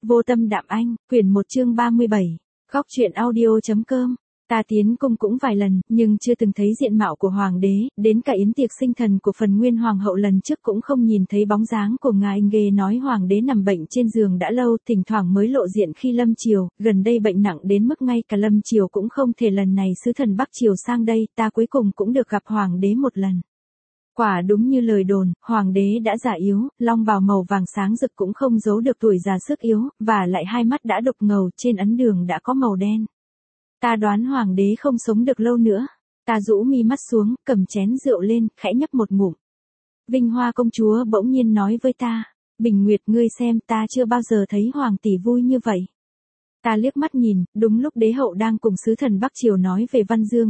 Vô tâm đạm anh, quyển 1 chương 37. Góc truyện audio.com. Ta tiến cung cũng vài lần, nhưng chưa từng thấy diện mạo của hoàng đế, đến cả yến tiệc sinh thần của phần nguyên hoàng hậu lần trước cũng không nhìn thấy bóng dáng của ngài. Nghe nói hoàng đế nằm bệnh trên giường đã lâu, thỉnh thoảng mới lộ diện khi lâm triều, gần đây bệnh nặng đến mức ngay cả lâm triều cũng không thể. Lần này sứ thần Bắc triều sang đây, ta cuối cùng cũng được gặp hoàng đế một lần. Quả đúng như lời đồn, hoàng đế đã già yếu, long bào màu vàng sáng rực cũng không giấu được tuổi già sức yếu, và lại hai mắt đã đục ngầu, trên ấn đường đã có màu đen. Ta đoán hoàng đế không sống được lâu nữa. Ta rũ mi mắt xuống, cầm chén rượu lên, khẽ nhấp một ngụm. Vinh Hoa công chúa bỗng nhiên nói với ta, Bình Nguyệt ngươi xem, ta chưa bao giờ thấy hoàng tỷ vui như vậy. Ta liếc mắt nhìn, đúng lúc đế hậu đang cùng sứ thần Bắc triều nói về Văn Dương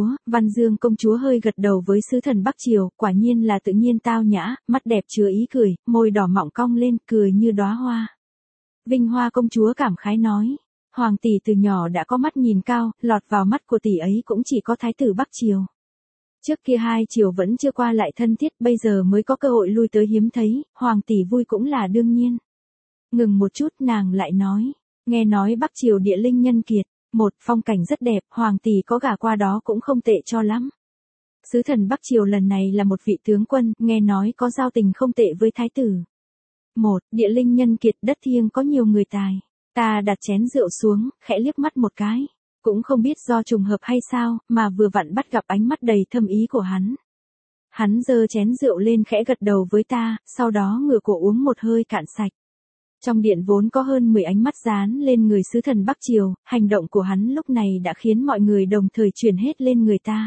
công chúa hơi gật đầu với sứ thần Bắc triều, quả nhiên là tự nhiên tao nhã, mắt đẹp chứa ý cười, môi đỏ mọng cong lên, cười như đóa hoa. Vinh Hoa công chúa cảm khái nói, hoàng tỷ từ nhỏ đã có mắt nhìn cao, lọt vào mắt của tỷ ấy cũng chỉ có thái tử Bắc triều. Trước kia hai triều vẫn chưa qua lại thân thiết, bây giờ mới có cơ hội lui tới hiếm thấy, hoàng tỷ vui cũng là đương nhiên. Ngừng một chút nàng lại nói, nghe nói Bắc triều địa linh nhân kiệt, một phong cảnh rất đẹp, hoàng tỷ có gả qua đó cũng không tệ cho lắm. Sứ thần Bắc triều lần này là một vị tướng quân, nghe nói có giao tình không tệ với thái tử. Một, địa linh nhân kiệt, đất thiêng có nhiều người tài. Ta đặt chén rượu xuống, khẽ liếc mắt một cái. Cũng không biết do trùng hợp hay sao, mà vừa vặn bắt gặp ánh mắt đầy thâm ý của hắn. Hắn giơ chén rượu lên khẽ gật đầu với ta, sau đó ngửa cổ uống một hơi cạn sạch. Trong điện vốn có hơn 10 ánh mắt dán lên người sứ thần Bắc triều, hành động của hắn lúc này đã khiến mọi người đồng thời chuyển hết lên người ta.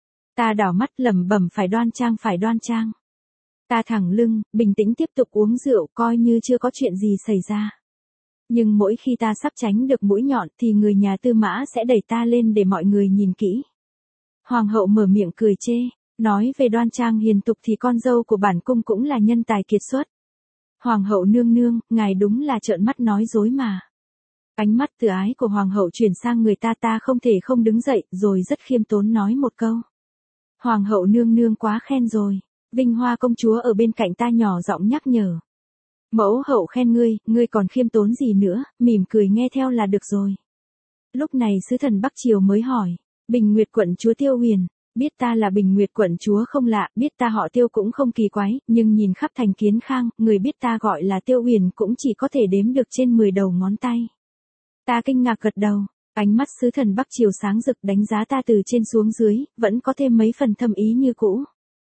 Ta đảo mắt lẩm bẩm phải đoan trang. Ta thẳng lưng, bình tĩnh tiếp tục uống rượu, coi như chưa có chuyện gì xảy ra. Nhưng mỗi khi ta sắp tránh được mũi nhọn thì người nhà Tư Mã sẽ đẩy ta lên để mọi người nhìn kỹ. Hoàng hậu mở miệng cười chê, nói về đoan trang hiền tục thì con dâu của bản cung cũng là nhân tài kiệt xuất. Hoàng hậu nương nương, ngài đúng là trợn mắt nói dối mà. Ánh mắt từ ái của hoàng hậu chuyển sang người ta, ta không thể không đứng dậy, rồi rất khiêm tốn nói một câu. Hoàng hậu nương nương quá khen rồi. Vinh Hoa công chúa ở bên cạnh ta nhỏ giọng nhắc nhở. Mẫu hậu khen ngươi còn khiêm tốn gì nữa, mỉm cười nghe theo là được rồi. Lúc này sứ thần Bắc triều mới hỏi, Bình Nguyệt quận chúa Tiêu Huyền, biết ta là Bình Nguyệt quận chúa không lạ, biết ta họ Tiêu cũng không kỳ quái, nhưng nhìn khắp thành Kiến Khang, người biết ta gọi là Tiêu Huyền cũng chỉ có thể đếm được trên 10 đầu ngón tay. Ta kinh ngạc gật đầu, ánh mắt sứ thần Bắc triều sáng rực đánh giá ta từ trên xuống dưới, vẫn có thêm mấy phần thâm ý như cũ.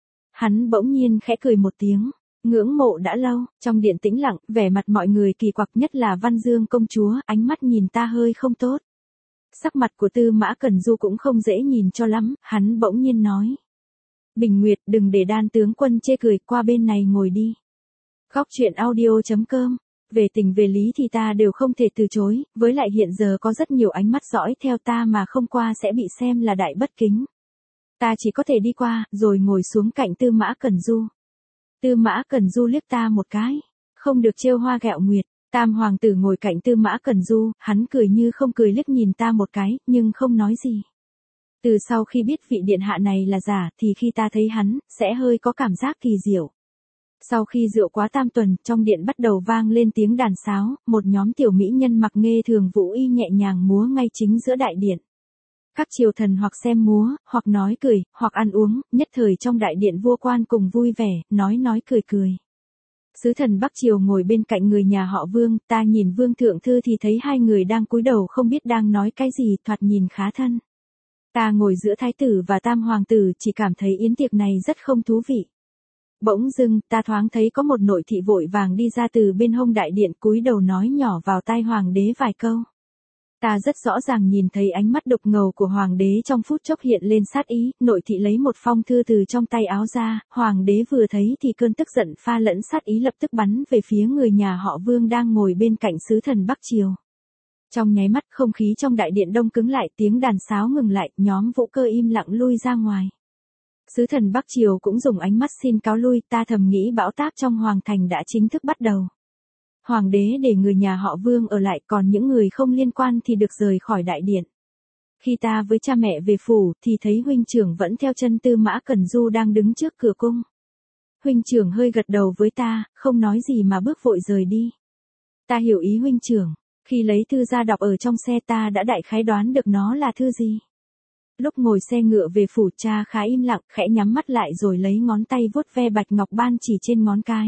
Hắn bỗng nhiên khẽ cười một tiếng. Ngưỡng mộ đã lâu, trong điện tĩnh lặng, vẻ mặt mọi người kỳ quặc, nhất là Văn Dương công chúa, ánh mắt nhìn ta hơi không tốt. Sắc mặt của Tư Mã Cẩn Du cũng không dễ nhìn cho lắm, hắn bỗng nhiên nói. Bình Nguyệt, đừng để Đan tướng quân chê cười, qua bên này ngồi đi. Góc truyện audio.com. Về tình về lý thì ta đều không thể từ chối, với lại hiện giờ có rất nhiều ánh mắt dõi theo ta mà không qua sẽ bị xem là đại bất kính. Ta chỉ có thể đi qua, rồi ngồi xuống cạnh Tư Mã Cẩn Du. Tư Mã Cẩn Du liếc ta một cái, không được trêu hoa ghẹo nguyệt. Tam hoàng tử ngồi cạnh Tư Mã Cẩn Du, hắn cười như không cười liếc nhìn ta một cái, nhưng không nói gì. Từ sau khi biết vị điện hạ này là giả, thì khi ta thấy hắn, sẽ hơi có cảm giác kỳ diệu. Sau khi rượu quá tam tuần, trong điện bắt đầu vang lên tiếng đàn sáo, một nhóm tiểu mỹ nhân mặc nghê thường vũ y nhẹ nhàng múa ngay chính giữa đại điện. Các triều thần hoặc xem múa, hoặc nói cười, hoặc ăn uống, nhất thời trong đại điện vua quan cùng vui vẻ, nói cười. Sứ thần Bắc triều ngồi bên cạnh người nhà họ Vương, ta nhìn Vương thượng thư thì thấy hai người đang cúi đầu không biết đang nói cái gì, thoạt nhìn khá thân. Ta ngồi giữa thái tử và tam hoàng tử, chỉ cảm thấy yến tiệc này rất không thú vị. Bỗng dưng, ta thoáng thấy có một nội thị vội vàng đi ra từ bên hông đại điện, cúi đầu nói nhỏ vào tai hoàng đế vài câu. Ta rất rõ ràng nhìn thấy ánh mắt đục ngầu của hoàng đế trong phút chốc hiện lên sát ý, nội thị lấy một phong thư từ trong tay áo ra, hoàng đế vừa thấy thì cơn tức giận pha lẫn sát ý lập tức bắn về phía người nhà họ Vương đang ngồi bên cạnh sứ thần Bắc triều. Trong nháy mắt không khí trong đại điện đông cứng lại, tiếng đàn sáo ngừng lại, nhóm vũ cơ im lặng lui ra ngoài. Sứ thần Bắc triều cũng dùng ánh mắt xin cáo lui, ta thầm nghĩ bão táp trong hoàng thành đã chính thức bắt đầu. Hoàng đế để người nhà họ Vương ở lại, còn những người không liên quan thì được rời khỏi đại điện. Khi ta với cha mẹ về phủ, thì thấy huynh trưởng vẫn theo chân Tư Mã Cẩn Du đang đứng trước cửa cung. Huynh trưởng hơi gật đầu với ta, không nói gì mà bước vội rời đi. Ta hiểu ý huynh trưởng. Khi lấy thư ra đọc ở trong xe ta đã đại khái đoán được nó là thư gì. Lúc ngồi xe ngựa về phủ cha khá im lặng, khẽ nhắm mắt lại rồi lấy ngón tay vuốt ve bạch ngọc ban chỉ trên ngón cái.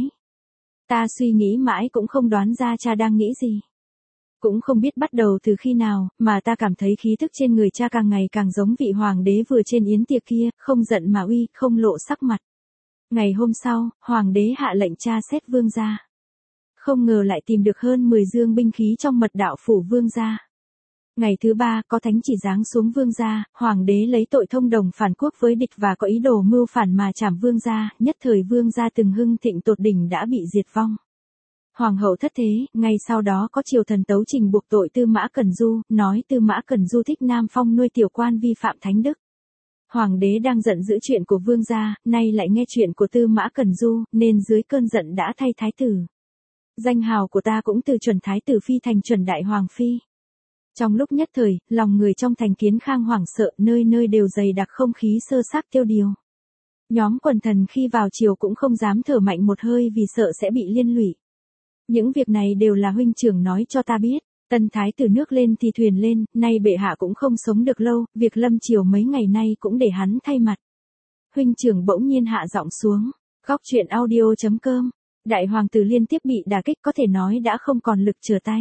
Ta suy nghĩ mãi cũng không đoán ra cha đang nghĩ gì. Cũng không biết bắt đầu từ khi nào, mà ta cảm thấy khí thức trên người cha càng ngày càng giống vị hoàng đế vừa trên yến tiệc kia, không giận mà uy, không lộ sắc mặt. Ngày hôm sau, hoàng đế hạ lệnh tra xét vương gia. Không ngờ lại tìm được hơn 10 dương binh khí trong mật đạo phủ vương gia. Ngày thứ 3, có thánh chỉ giáng xuống vương gia, hoàng đế lấy tội thông đồng phản quốc với địch và có ý đồ mưu phản mà trảm vương gia, nhất thời vương gia từng hưng thịnh tột đỉnh đã bị diệt vong. Hoàng hậu thất thế, ngay sau đó có triều thần tấu trình buộc tội Tư Mã Cẩn Du, nói Tư Mã Cẩn Du thích Nam Phong nuôi tiểu quan vi phạm thánh đức. Hoàng đế đang giận dữ chuyện của vương gia, nay lại nghe chuyện của Tư Mã Cẩn Du, nên dưới cơn giận đã thay thái tử. Danh hào của ta cũng từ chuẩn thái tử phi thành chuẩn đại hoàng phi. Trong lúc nhất thời, lòng người trong thành Kiến Khang hoảng sợ, nơi nơi đều dày đặc không khí sơ sát tiêu điều. Nhóm quần thần khi vào triều cũng không dám thở mạnh một hơi vì sợ sẽ bị liên lụy. Những việc này đều là huynh trưởng nói cho ta biết. Tân thái tử nước lên thì thuyền lên, nay bệ hạ cũng không sống được lâu, việc lâm triều mấy ngày nay cũng để hắn thay mặt. Huynh trưởng bỗng nhiên hạ giọng xuống. Góc truyện audio.com. Đại hoàng tử liên tiếp bị đả kích có thể nói đã không còn lực trở tay.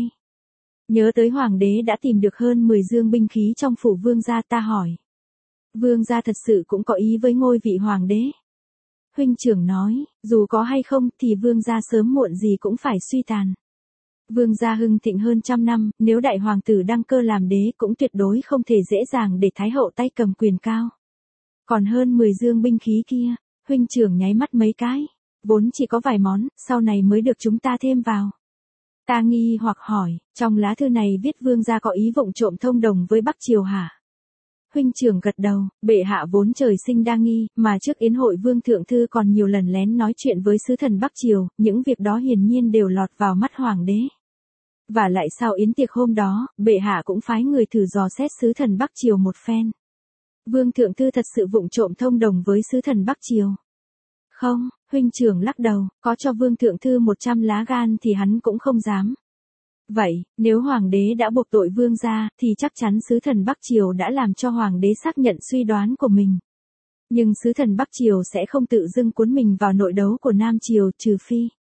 Nhớ tới hoàng đế đã tìm được hơn 10 dương binh khí trong phủ vương gia, ta hỏi. Vương gia thật sự cũng có ý với ngôi vị hoàng đế. Huynh trưởng nói, dù có hay không thì vương gia sớm muộn gì cũng phải suy tàn. Vương gia hưng thịnh hơn trăm năm, nếu đại hoàng tử đăng cơ làm đế cũng tuyệt đối không thể dễ dàng để thái hậu tay cầm quyền cao. Còn hơn 10 dương binh khí kia, huynh trưởng nháy mắt mấy cái, vốn chỉ có vài món, sau này mới được chúng ta thêm vào. Ta nghi hoặc hỏi, trong lá thư này viết vương gia có ý vụng trộm thông đồng với Bắc Triều hả? Huynh trưởng gật đầu, bệ hạ vốn trời sinh đa nghi, mà trước yến hội vương thượng thư còn nhiều lần lén nói chuyện với sứ thần Bắc Triều, những việc đó hiển nhiên đều lọt vào mắt hoàng đế. Và lại sau yến tiệc hôm đó, bệ hạ cũng phái người thử dò xét sứ thần Bắc Triều một phen. Vương thượng thư thật sự vụng trộm thông đồng với sứ thần Bắc Triều. Không, huynh trưởng lắc đầu, có cho vương thượng thư 100 lá gan thì hắn cũng không dám. Vậy, nếu hoàng đế đã buộc tội vương gia, thì chắc chắn sứ thần Bắc Triều đã làm cho hoàng đế xác nhận suy đoán của mình. Nhưng sứ thần Bắc Triều sẽ không tự dưng cuốn mình vào nội đấu của Nam Triều, trừ phi.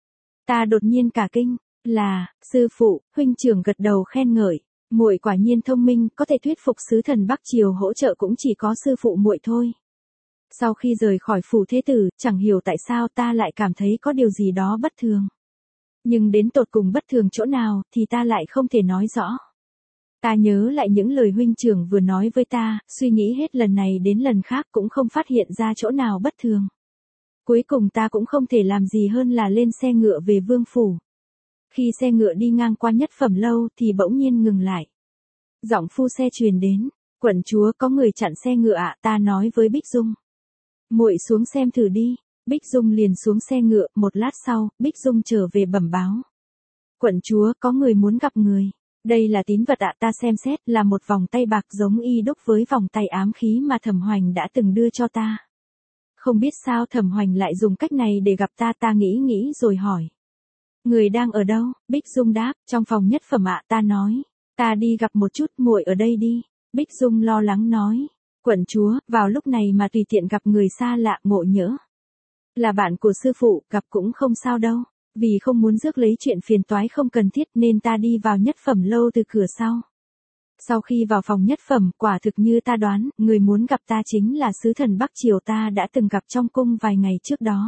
Ta đột nhiên cả kinh, là, sư phụ, huynh trưởng gật đầu khen ngợi, muội quả nhiên thông minh, có thể thuyết phục sứ thần Bắc Triều hỗ trợ cũng chỉ có sư phụ muội thôi. Sau khi rời khỏi phủ thế tử, chẳng hiểu tại sao ta lại cảm thấy có điều gì đó bất thường. Nhưng đến tột cùng bất thường chỗ nào thì ta lại không thể nói rõ. Ta nhớ lại những lời huynh trưởng vừa nói với ta, suy nghĩ hết lần này đến lần khác cũng không phát hiện ra chỗ nào bất thường. Cuối cùng ta cũng không thể làm gì hơn là lên xe ngựa về vương phủ. Khi xe ngựa đi ngang qua Nhất Phẩm lâu thì bỗng nhiên ngừng lại. Giọng phu xe truyền đến, quận chúa có người chặn xe ngựa ạ, ta nói với Bích Dung. Muội xuống xem thử đi. Bích Dung liền xuống xe ngựa, một lát sau, Bích Dung trở về bẩm báo. Quận chúa, có người muốn gặp người. Đây là tín vật ạ, ta xem xét là một vòng tay bạc giống y đúc với vòng tay ám khí mà Thẩm Hoành đã từng đưa cho ta. Không biết sao Thẩm Hoành lại dùng cách này để gặp ta, ta nghĩ rồi hỏi. Người đang ở đâu? Bích Dung đáp, trong phòng Nhất Phẩm ạ, ta nói. Ta đi gặp một chút, muội ở đây đi. Bích Dung lo lắng nói. Quận chúa, vào lúc này mà tùy tiện gặp người xa lạ, ngộ nhỡ. Là bạn của sư phụ, gặp cũng không sao đâu. Vì không muốn rước lấy chuyện phiền toái không cần thiết nên ta đi vào Nhất Phẩm lâu từ cửa sau. Sau khi vào phòng Nhất Phẩm, quả thực như ta đoán, người muốn gặp ta chính là sứ thần Bắc Triều ta đã từng gặp trong cung vài ngày trước đó.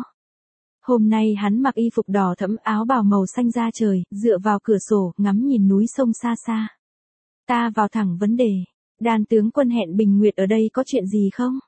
Hôm nay hắn mặc y phục đỏ thẫm, áo bào màu xanh da trời, dựa vào cửa sổ, ngắm nhìn núi sông xa xa. Ta vào thẳng vấn đề. Đan tướng quân hẹn Bình Nguyệt ở đây có chuyện gì không?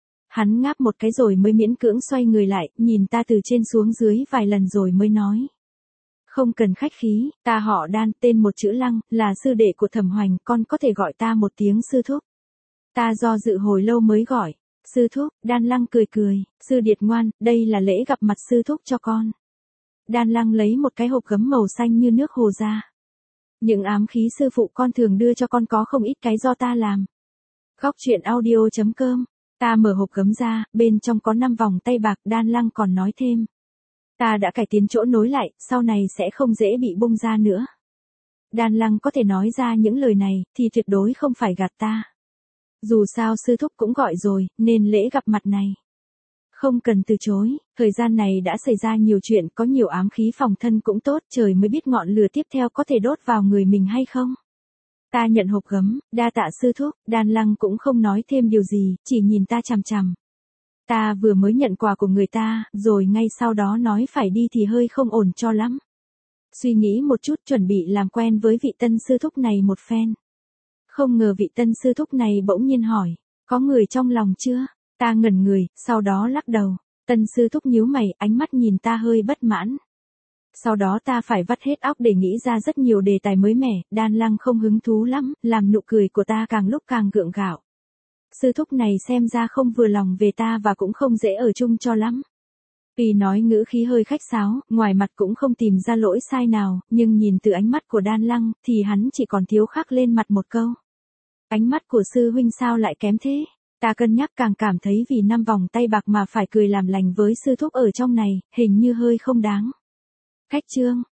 Hắn ngáp một cái rồi mới miễn cưỡng xoay người lại, nhìn ta từ trên xuống dưới vài lần rồi mới nói. Không cần khách khí, ta họ Đan, tên một chữ Lăng, là sư đệ của Thẩm Hoành, con có thể gọi ta một tiếng sư thúc. Ta do dự hồi lâu mới gọi. Sư thúc, Đan Lăng cười cười, sư điệt ngoan, đây là lễ gặp mặt sư thúc cho con. Đan Lăng lấy một cái hộp gấm màu xanh như nước hồ ra. Những ám khí sư phụ con thường đưa cho con có không ít cái do ta làm. Góc truyện audio.com. Ta mở hộp gấm ra, bên trong có 5 vòng tay bạc, Đan Lăng còn nói thêm. Ta đã cải tiến chỗ nối lại, sau này sẽ không dễ bị bung ra nữa. Đan Lăng có thể nói ra những lời này, thì tuyệt đối không phải gạt ta. Dù sao sư thúc cũng gọi rồi, nên lễ gặp mặt này không cần từ chối, thời gian này đã xảy ra nhiều chuyện, có nhiều ám khí phòng thân cũng tốt, trời mới biết ngọn lửa tiếp theo có thể đốt vào người mình hay không. Ta nhận hộp gấm, đa tạ sư thúc, Đan Lăng cũng không nói thêm điều gì, chỉ nhìn ta chằm chằm. Ta vừa mới nhận quà của người ta, rồi ngay sau đó nói phải đi thì hơi không ổn cho lắm. Suy nghĩ một chút chuẩn bị làm quen với vị tân sư thúc này một phen. Không ngờ vị tân sư thúc này bỗng nhiên hỏi, có người trong lòng chưa? Ta ngẩn người, sau đó lắc đầu. Tân sư thúc nhíu mày, ánh mắt nhìn ta hơi bất mãn. Sau đó ta phải vắt hết óc để nghĩ ra rất nhiều đề tài mới mẻ, Đan Lăng không hứng thú lắm, làm nụ cười của ta càng lúc càng gượng gạo. Sư thúc này xem ra không vừa lòng về ta và cũng không dễ ở chung cho lắm. Tuy nói ngữ khí hơi khách sáo, ngoài mặt cũng không tìm ra lỗi sai nào, nhưng nhìn từ ánh mắt của Đan Lăng, thì hắn chỉ còn thiếu khắc lên mặt một câu. Ánh mắt của sư huynh sao lại kém thế? Ta cân nhắc càng cảm thấy vì 5 vòng tay bạc mà phải cười làm lành với sư thúc ở trong này, hình như hơi không đáng. Khách trương,